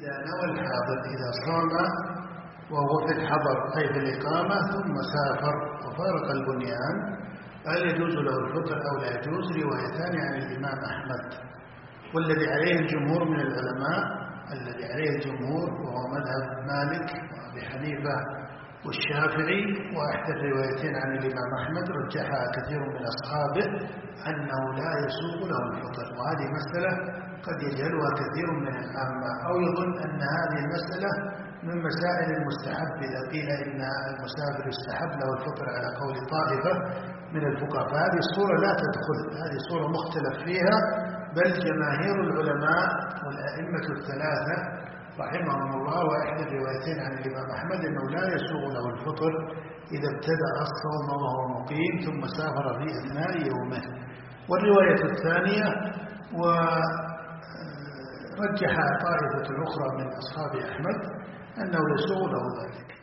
إذا نوى الحاضر إذا صام وهو في الحضر أي في الإقامة ثم سافر وفارق البنيان هل يجوز له الفطر أو لا يجوز؟ روايتان عن الإمام أحمد، والذي عليه الجمهور من العلماء، الذي عليه الجمهور وهو مذهب مالك وأبي حنيفة والشافعي، وأحدى الروايتين عن الإمام أحمد رجحها كثير من أصحابه أنه لا يسوق له الفطر. وهذه مسألة قد يجهلها كثير من العامة أو يظن أن هذه المسألة من مسائل المستحب، إذا قيل إن المسافر يستحب له الفطر على قول طائفة من الفقهاء، فهذه الصورة لا تدخل، هذه صورة مختلف فيها، بل جماهير العلماء والأئمة الثلاثة رحمهم الله وإحدى الروايتين عن الإمام أحمد أنه لا يسوغ له الفطر إذا ابتدأ الصوم وهو مقيم ثم سافر في أثناء يومه. والرواية الثانية ورجح طائفة أخرى من أصحاب أحمد أنه يسوغ له ذلك.